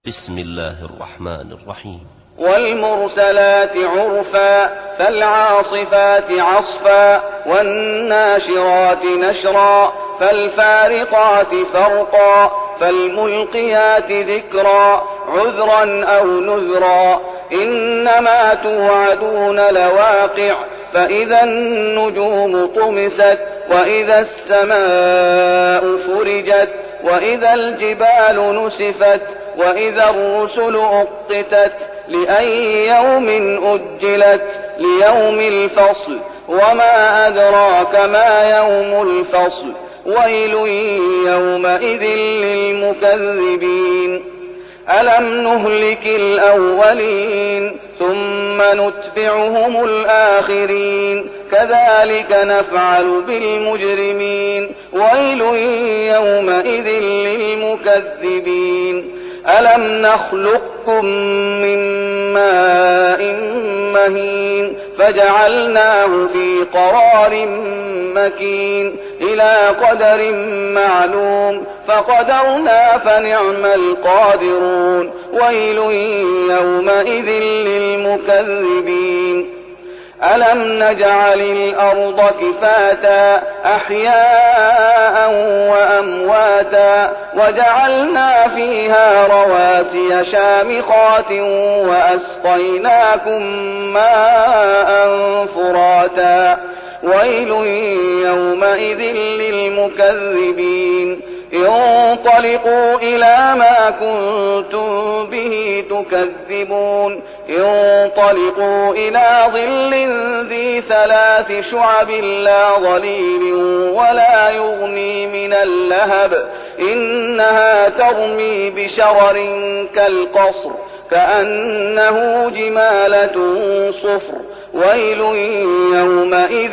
بسم الله الرحمن الرحيم. والمرسلات عرفا فالعاصفات عصفا والناشرات نشرا فالفارقات فرقا فالملقيات ذكرا عذرا أو نذرا إنما توعدون لواقع فإذا النجوم طمست وإذا السماء فرجت وإذا الجبال نسفت وإذا الرسل أقتت لأي يوم أجلت ليوم الفصل وما أدراك ما يوم الفصل ويل يومئذ للمكذبين ألم نهلك الأولين ثم نتبعهم الآخرين كذلك نفعل بالمجرمين ويل يومئذ للمكذبين ألم نخلقكم من ماء مهين فجعلناه في قرار مكين إلى قدر معلوم فقدرنا فنعم القادرون ويل يومئذ للمكذبين ألم نجعل الأرض كفاتا أحياء وأمواتا وجعلنا فيها رواسي شامخات وأسقيناكم ماء فراتا ويل يومئذ للمكذبين انطلقوا إلى ما كنتم به تكذبون انطلقوا إلى ظل ذي 3 شعب لا ظليل ولا يغني من اللهب إنها ترمي بشرر كالقصر كأنه جمالة صفر ويل يومئذ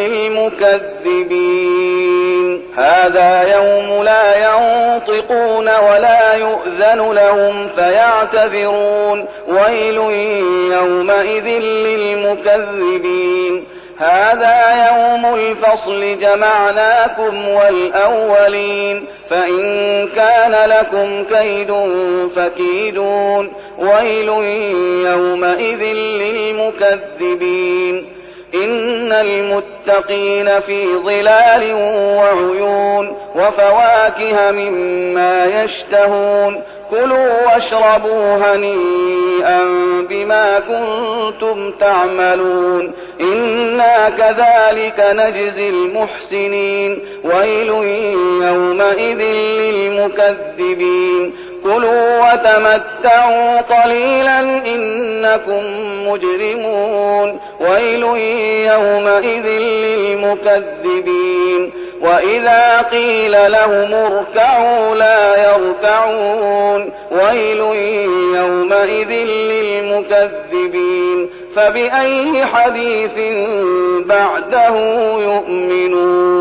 للمكذبين هذا يوم لا ينطقون ولا يؤذن لهم فيعتذرون ويل يومئذ للمكذبين هذا يوم الفصل جمعناكم والأولين فإن كان لكم كيد فكيدون ويل يومئذ للمكذبين إن المتقين في ظلال وعيون وفواكه مما يشتهون كلوا واشربوا هنيئا بما كنتم تعملون إنا كذلك نجزي المحسنين ويل يومئذ للمكذبين كلوا وتمتعوا قليلا إنكم مجرمون ويل يومئذ للمكذبين وإذا قيل لهم اركعوا لا يركعون ويل يومئذ للمكذبين فبأي حديث بعده يؤمنون.